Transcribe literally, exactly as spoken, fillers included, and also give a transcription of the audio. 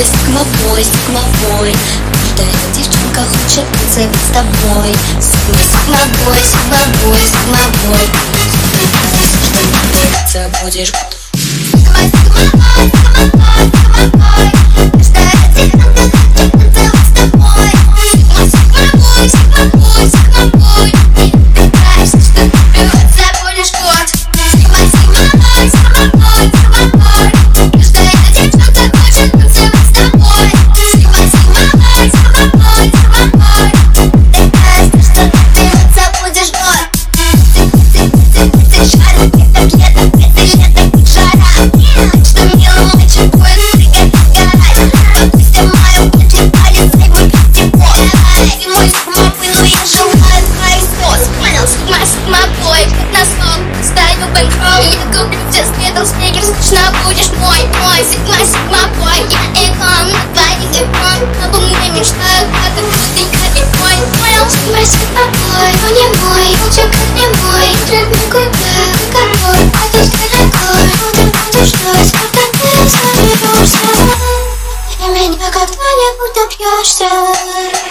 тобой, сигма-бой, сигма-бой. Каждая девчонка хочет танцевать с тобой. Сигма-бой, сигма-бой, сигма-бой. Ты будешь будешь мой, мой, сигма, сигма-бой. Я играл на твоих икон, но умный мечтаю, как ты будешь не мой. Понял, сигма, сигма-бой, но не мой, лучше как не мой. Трудный куда, какой, а ты дорогой. Но ты будешь ждать, когда ты соберешься. И меня когда-нибудь добьешься.